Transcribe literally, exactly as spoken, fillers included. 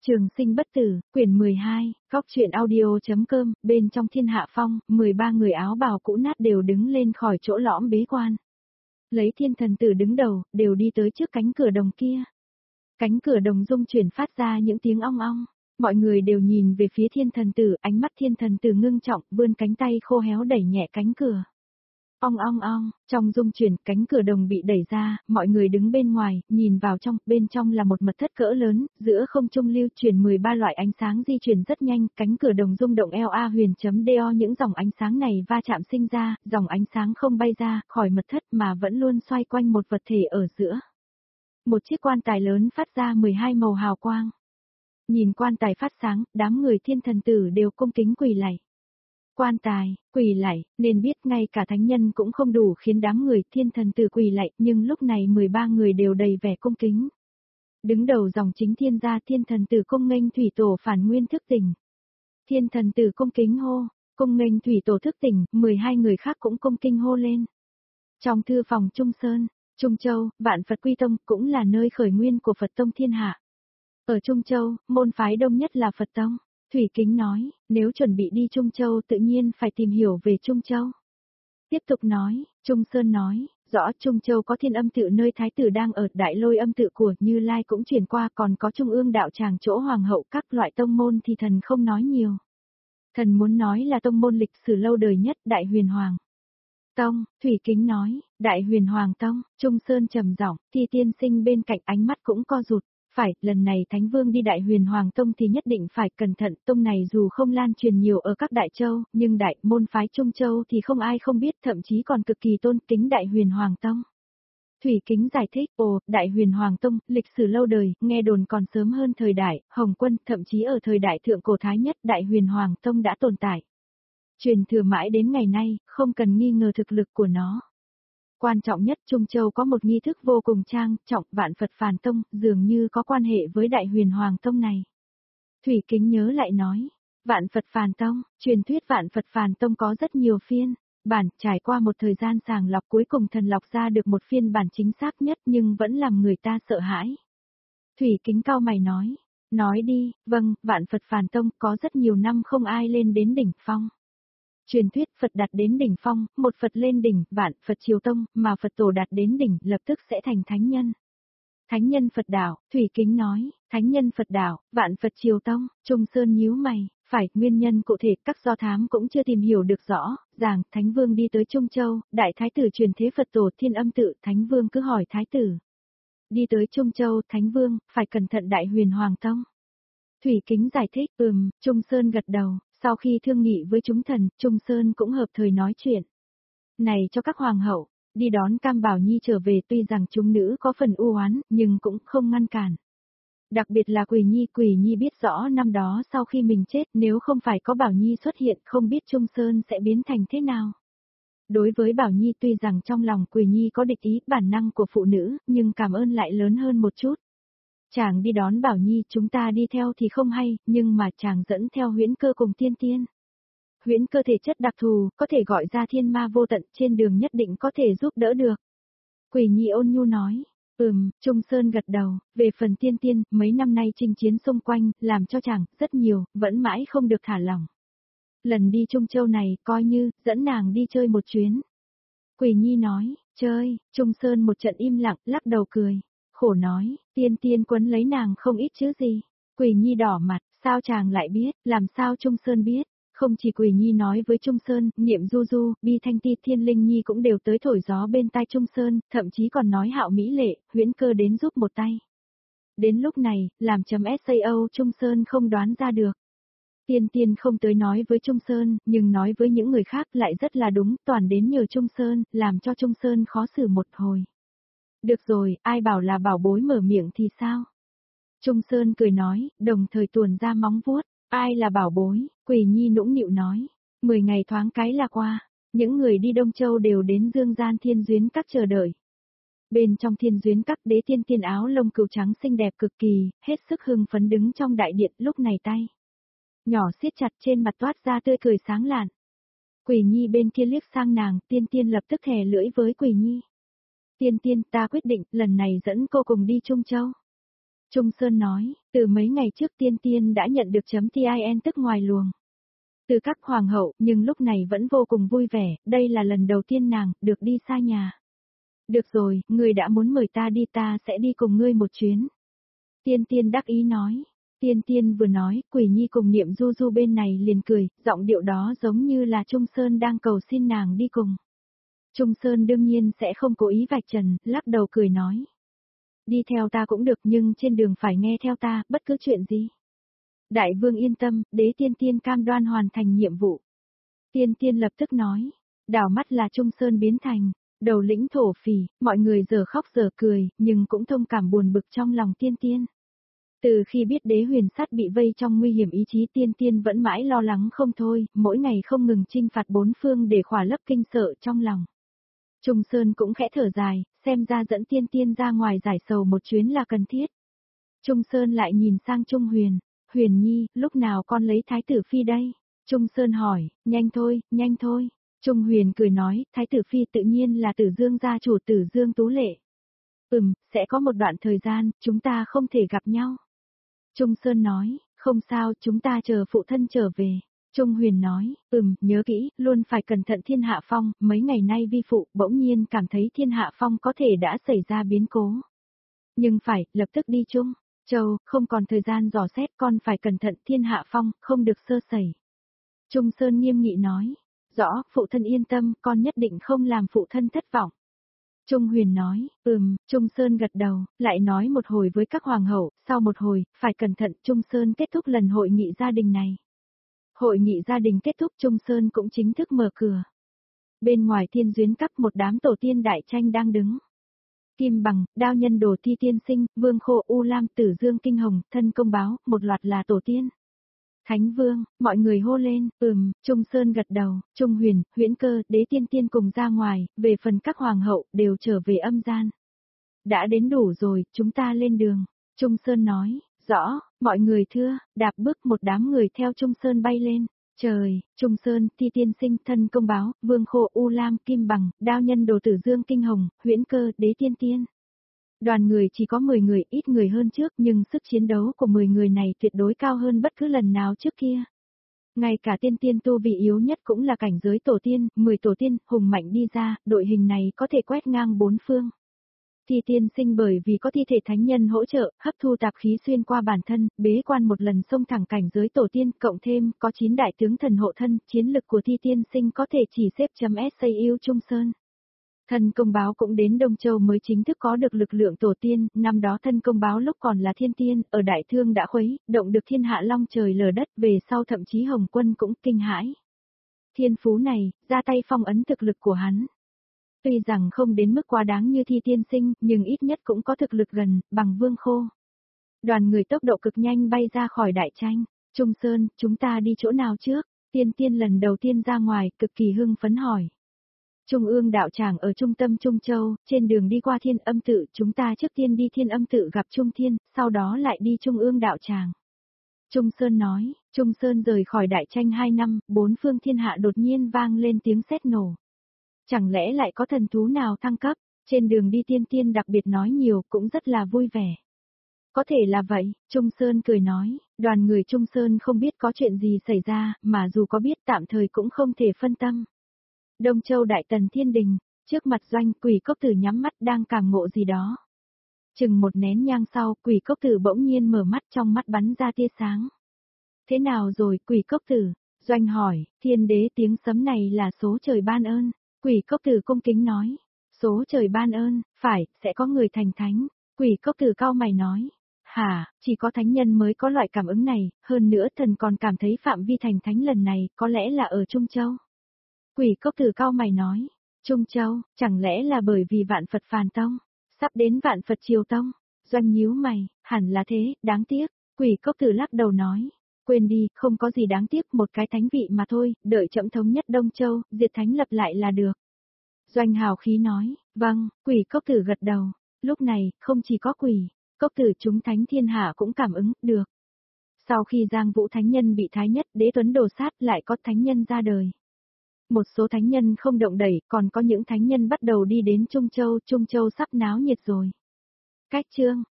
Trường sinh bất tử, quyển mười hai, góc truyện audio.com, bên trong thiên hạ phong, mười ba người áo bào cũ nát đều đứng lên khỏi chỗ lõm bế quan. Lấy thiên thần tử đứng đầu, đều đi tới trước cánh cửa đồng kia. Cánh cửa đồng rung chuyển phát ra những tiếng ong ong. Mọi người đều nhìn về phía thiên thần tử, ánh mắt thiên thần tử ngưng trọng, vươn cánh tay khô héo đẩy nhẹ cánh cửa. Ong ong ong, trong rung chuyển, cánh cửa đồng bị đẩy ra, mọi người đứng bên ngoài, nhìn vào trong, bên trong là một mật thất cỡ lớn, giữa không trung lưu chuyển mười ba loại ánh sáng di chuyển rất nhanh, cánh cửa đồng rung động eo a huyền.do những dòng ánh sáng này va chạm sinh ra, dòng ánh sáng không bay ra, khỏi mật thất mà vẫn luôn xoay quanh một vật thể ở giữa. Một chiếc quan tài lớn phát ra mười hai màu hào quang. Nhìn quan tài phát sáng, đám người thiên thần tử đều cung kính quỳ lạy. Quan tài, quỳ lạy, nên biết ngay cả thánh nhân cũng không đủ khiến đám người thiên thần tử quỳ lạy, nhưng lúc này mười ba người đều đầy vẻ cung kính. Đứng đầu dòng chính thiên gia thiên thần tử cung nghênh thủy tổ phản nguyên thức tỉnh. Thiên thần tử cung kính hô, cung nghênh thủy tổ thức tỉnh, mười hai người khác cũng cung kinh hô lên. Trong thư phòng Trung Sơn, Trung Châu, Vạn Phật Quy Tông cũng là nơi khởi nguyên của Phật Tông thiên hạ. Ở Trung Châu, môn phái đông nhất là Phật Tông. Thủy Kính nói, nếu chuẩn bị đi Trung Châu tự nhiên phải tìm hiểu về Trung Châu. Tiếp tục nói, Trung Sơn nói, rõ Trung Châu có thiên âm tự nơi thái tử đang ở, đại lôi âm tự của Như Lai cũng chuyển qua, còn có Trung ương đạo tràng chỗ hoàng hậu, các loại tông môn thì thần không nói nhiều. Thần muốn nói là tông môn lịch sử lâu đời nhất, Đại Huyền Hoàng Tông. Thủy Kính nói, Đại Huyền Hoàng Tông. Trung Sơn trầm giọng, Thi tiên sinh bên cạnh ánh mắt cũng co rụt. Phải, lần này Thánh Vương đi Đại Huyền Hoàng Tông thì nhất định phải cẩn thận, tông này dù không lan truyền nhiều ở các đại châu, nhưng đại môn phái Trung Châu thì không ai không biết, thậm chí còn cực kỳ tôn kính Đại Huyền Hoàng Tông. Thủy Kính giải thích, ồ, Đại Huyền Hoàng Tông, lịch sử lâu đời, nghe đồn còn sớm hơn thời đại, Hồng Quân, thậm chí ở thời đại thượng cổ thái nhất, Đại Huyền Hoàng Tông đã tồn tại. Truyền thừa mãi đến ngày nay, không cần nghi ngờ thực lực của nó. Quan trọng nhất, Trung Châu có một nghi thức vô cùng trang trọng, Vạn Phật Phàn Tông, dường như có quan hệ với Đại Huyền Hoàng Tông này. Thủy Kính nhớ lại nói, Vạn Phật Phàn Tông, truyền thuyết Vạn Phật Phàn Tông có rất nhiều phiên bản, trải qua một thời gian sàng lọc cuối cùng thần lọc ra được một phiên bản chính xác nhất nhưng vẫn làm người ta sợ hãi. Thủy Kính cau mày nói, nói đi, vâng, Vạn Phật Phàn Tông có rất nhiều năm không ai lên đến đỉnh phong. Truyền thuyết Phật đạt đến đỉnh phong, một Phật lên đỉnh, vạn Phật Triều Tông, mà Phật tổ đạt đến đỉnh, lập tức sẽ thành thánh nhân. Thánh nhân Phật đạo, Thủy Kính nói, thánh nhân Phật đạo, vạn Phật Triều Tông. Trung Sơn nhíu mày, phải, nguyên nhân cụ thể các do thám cũng chưa tìm hiểu được rõ, rằng Thánh Vương đi tới Trung Châu, Đại Thái tử truyền thế Phật tổ thiên âm tự, Thánh Vương cứ hỏi Thái tử. Đi tới Trung Châu, Thánh Vương, phải cẩn thận Đại Huyền Hoàng Tông. Thủy Kính giải thích, ừm, Trung Sơn gật đầu. Sau khi thương nghị với chúng thần, Trung Sơn cũng hợp thời nói chuyện. Này cho các hoàng hậu, đi đón Cam Bảo Nhi trở về, tuy rằng chúng nữ có phần u oán, nhưng cũng không ngăn cản. Đặc biệt là Quỳ Nhi, Quỳ Nhi biết rõ năm đó sau khi mình chết, nếu không phải có Bảo Nhi xuất hiện, không biết Trung Sơn sẽ biến thành thế nào. Đối với Bảo Nhi, tuy rằng trong lòng Quỳ Nhi có địch ý, bản năng của phụ nữ, nhưng cảm ơn lại lớn hơn một chút. Chàng đi đón Bảo Nhi, chúng ta đi theo thì không hay, nhưng mà chàng dẫn theo huyễn cơ cùng tiên tiên. Huyễn cơ thể chất đặc thù, có thể gọi ra thiên ma vô tận, trên đường nhất định có thể giúp đỡ được. Quỳ Nhi ôn nhu nói, ừm, Trung Sơn gật đầu, về phần tiên tiên, mấy năm nay chinh chiến xung quanh, làm cho chàng, rất nhiều, vẫn mãi không được thả lỏng. Lần đi Trung Châu này, coi như, dẫn nàng đi chơi một chuyến. Quỳ Nhi nói, chơi, Trung Sơn một trận im lặng, lắc đầu cười. Khổ nói, tiên tiên quấn lấy nàng không ít chứ gì. Quỳ Nhi đỏ mặt, sao chàng lại biết, làm sao Trung Sơn biết. Không chỉ Quỳ Nhi nói với Trung Sơn, Niệm Du Du, Bi Thanh Ti, Thiên Linh Nhi cũng đều tới thổi gió bên tai Trung Sơn, thậm chí còn nói Hạo Mỹ Lệ, huyễn cơ đến giúp một tay. Đến lúc này, làm chấm sao Trung Sơn không đoán ra được. Tiên tiên không tới nói với Trung Sơn, nhưng nói với những người khác lại rất là đúng, toàn đến nhờ Trung Sơn, làm cho Trung Sơn khó xử một hồi. Được rồi, ai bảo là bảo bối mở miệng thì sao? Trung Sơn cười nói, đồng thời tuồn ra móng vuốt, ai là bảo bối? Quỳ Nhi nũng nịu nói, mười ngày thoáng cái là qua, những người đi Đông Châu đều đến Dương Gian Thiên Duyến Các chờ đợi. Bên trong Thiên Duyến Các, đế tiên tiên áo lông cừu trắng xinh đẹp cực kỳ, hết sức hưng phấn đứng trong đại điện, lúc này tay nhỏ siết chặt, trên mặt toát ra tươi cười sáng lạn. Quỳ Nhi bên kia liếc sang nàng, tiên tiên lập tức thè lưỡi với Quỳ Nhi. Tiên tiên, ta quyết định, lần này dẫn cô cùng đi Trung Châu. Trung Sơn nói, từ mấy ngày trước tiên tiên đã nhận được chấm tin tức ngoài luồng. Từ các hoàng hậu, nhưng lúc này vẫn vô cùng vui vẻ, đây là lần đầu tiên nàng được đi xa nhà. Được rồi, ngươi đã muốn mời ta đi ta sẽ đi cùng ngươi một chuyến. Tiên tiên đắc ý nói. Tiên tiên vừa nói, Quỷ Nhi cùng Niệm Du Du bên này liền cười, giọng điệu đó giống như là Trung Sơn đang cầu xin nàng đi cùng. Trung Sơn đương nhiên sẽ không cố ý vạch trần, lắc đầu cười nói. Đi theo ta cũng được nhưng trên đường phải nghe theo ta, bất cứ chuyện gì. Đại vương yên tâm, đế tiên tiên cam đoan hoàn thành nhiệm vụ. Tiên tiên lập tức nói, đảo mắt là Trung Sơn biến thành, đầu lĩnh thổ phỉ, mọi người giờ khóc giờ cười, nhưng cũng thông cảm buồn bực trong lòng tiên tiên. Từ khi biết đế huyền sát bị vây trong nguy hiểm ý chí tiên tiên vẫn mãi lo lắng không thôi, mỗi ngày không ngừng trinh phạt bốn phương để khỏa lấp kinh sợ trong lòng. Trung Sơn cũng khẽ thở dài, xem ra dẫn tiên tiên ra ngoài giải sầu một chuyến là cần thiết. Trung Sơn lại nhìn sang Trung Huyền, Huyền Nhi, lúc nào con lấy Thái tử Phi đây? Trung Sơn hỏi, nhanh thôi, nhanh thôi. Trung Huyền cười nói, Thái tử Phi tự nhiên là Tử Dương gia chủ Tử Dương Tú Lệ. Ừm, sẽ có một đoạn thời gian, chúng ta không thể gặp nhau. Trung Sơn nói, không sao, chúng ta chờ phụ thân trở về. Trung Huyền nói, ừm, nhớ kỹ, luôn phải cẩn thận Thiên Hạ Phong, mấy ngày nay vi phụ bỗng nhiên cảm thấy Thiên Hạ Phong có thể đã xảy ra biến cố. Nhưng phải, lập tức đi chung. Châu, không còn thời gian dò xét con phải cẩn thận Thiên Hạ Phong, không được sơ sẩy. Trung Sơn nghiêm nghị nói, rõ, phụ thân yên tâm, con nhất định không làm phụ thân thất vọng. Trung Huyền nói, ừm, Trung Sơn gật đầu, lại nói một hồi với các hoàng hậu, sau một hồi, phải cẩn thận Trung Sơn kết thúc lần hội nghị gia đình này. Hội nghị gia đình kết thúc Trung Sơn cũng chính thức mở cửa. Bên ngoài Thiên Duyến Các một đám tổ tiên đại tranh đang đứng. Kim Bằng, Đao Nhân Đồ Thi Tiên Sinh, Vương Khô U Lam Tử Dương Kinh Hồng, Thân Công Báo, một loạt là tổ tiên. Thánh Vương, mọi người hô lên, ừm, Trung Sơn gật đầu, Trung Huyền, Huyễn Cơ, Đế Tiên Tiên cùng ra ngoài, về phần các hoàng hậu, đều trở về âm gian. Đã đến đủ rồi, chúng ta lên đường. Trung Sơn nói, rõ, mọi người thưa, đạp bước một đám người theo Trung Sơn bay lên. Trời, Trung Sơn, Thi Tiên Sinh, Thân Công Báo, Vương Khô U Lam, Kim Bằng, Đao Nhân Đồ Tử Dương Kinh Hồng, Huyễn Cơ, Đế Tiên Tiên. Đoàn người chỉ có mười người, ít người hơn trước nhưng sức chiến đấu của mười người này tuyệt đối cao hơn bất cứ lần nào trước kia. Ngay cả tiên tiên tu vị yếu nhất cũng là cảnh giới tổ tiên, mười tổ tiên, hùng mạnh đi ra, đội hình này có thể quét ngang bốn phương. Thi Tiên Sinh bởi vì có thi thể thánh nhân hỗ trợ, hấp thu tạp khí xuyên qua bản thân, bế quan một lần xông thẳng cảnh giới tổ tiên, cộng thêm có chín đại tướng thần hộ thân, chiến lực của Thi Tiên Sinh có thể chỉ xếp chấm ét u Trung Sơn. Thân Công Báo cũng đến Đông Châu mới chính thức có được lực lượng tổ tiên, năm đó Thân Công Báo lúc còn là thiên tiên, ở Đại Thương đã khuấy, động được thiên hạ long trời lở đất, về sau thậm chí Hồng Quân cũng kinh hãi. Thiên phú này, ra tay phong ấn thực lực của hắn. Tuy rằng không đến mức quá đáng như Thi Tiên Sinh, nhưng ít nhất cũng có thực lực gần, bằng Vương Khô. Đoàn người tốc độ cực nhanh bay ra khỏi đại tranh. Trung Sơn, chúng ta đi chỗ nào trước? Tiên tiên lần đầu tiên ra ngoài, cực kỳ hưng phấn hỏi. Trung ương đạo tràng ở trung tâm Trung Châu, trên đường đi qua Thiên Âm Tự, chúng ta trước tiên đi Thiên Âm Tự gặp Trung Thiên, sau đó lại đi Trung ương đạo tràng. Trung Sơn nói, Trung Sơn rời khỏi đại tranh hai năm, bốn phương thiên hạ đột nhiên vang lên tiếng sét nổ. Chẳng lẽ lại có thần thú nào thăng cấp, trên đường đi tiên tiên đặc biệt nói nhiều, cũng rất là vui vẻ. Có thể là vậy, Trung Sơn cười nói, đoàn người Trung Sơn không biết có chuyện gì xảy ra, mà dù có biết tạm thời cũng không thể phân tâm. Đông Châu Đại Tần Thiên Đình, trước mặt Doanh, Quỷ Cốc Tử nhắm mắt đang cảm ngộ gì đó. Chừng một nén nhang sau, Quỷ Cốc Tử bỗng nhiên mở mắt, trong mắt bắn ra tia sáng. Thế nào rồi, Quỷ Cốc Tử? Doanh hỏi, Thiên Đế, tiếng sấm này là số trời ban ơn. Quỷ Cốc Tử cung kính nói, số trời ban ơn, phải, sẽ có người thành thánh. Quỷ Cốc Tử cau mày nói, hả, chỉ có thánh nhân mới có loại cảm ứng này, hơn nữa thần còn cảm thấy phạm vi thành thánh lần này, có lẽ là ở Trung Châu. Quỷ Cốc Tử cau mày nói, Trung Châu, chẳng lẽ là bởi vì Vạn Phật Phàn Tông, sắp đến Vạn Phật Triều Tông? Doanh nhíu mày, hẳn là thế, đáng tiếc. Quỷ Cốc Tử lắc đầu nói, quên đi, không có gì đáng tiếc, một cái thánh vị mà thôi, đợi trẫm thống nhất Đông Châu, diệt thánh lập lại là được. Doanh hào khí nói, vâng, Quỷ Cốc Tử gật đầu, lúc này, không chỉ có Quỷ Cốc Tử chúng thánh thiên hạ cũng cảm ứng, được. Sau khi Giang Vũ Thánh Nhân bị Thái Nhất Đế Tuấn đồ sát lại có thánh nhân ra đời. Một số thánh nhân không động đẩy, còn có những thánh nhân bắt đầu đi đến Trung Châu, Trung Châu sắp náo nhiệt rồi. Cách chương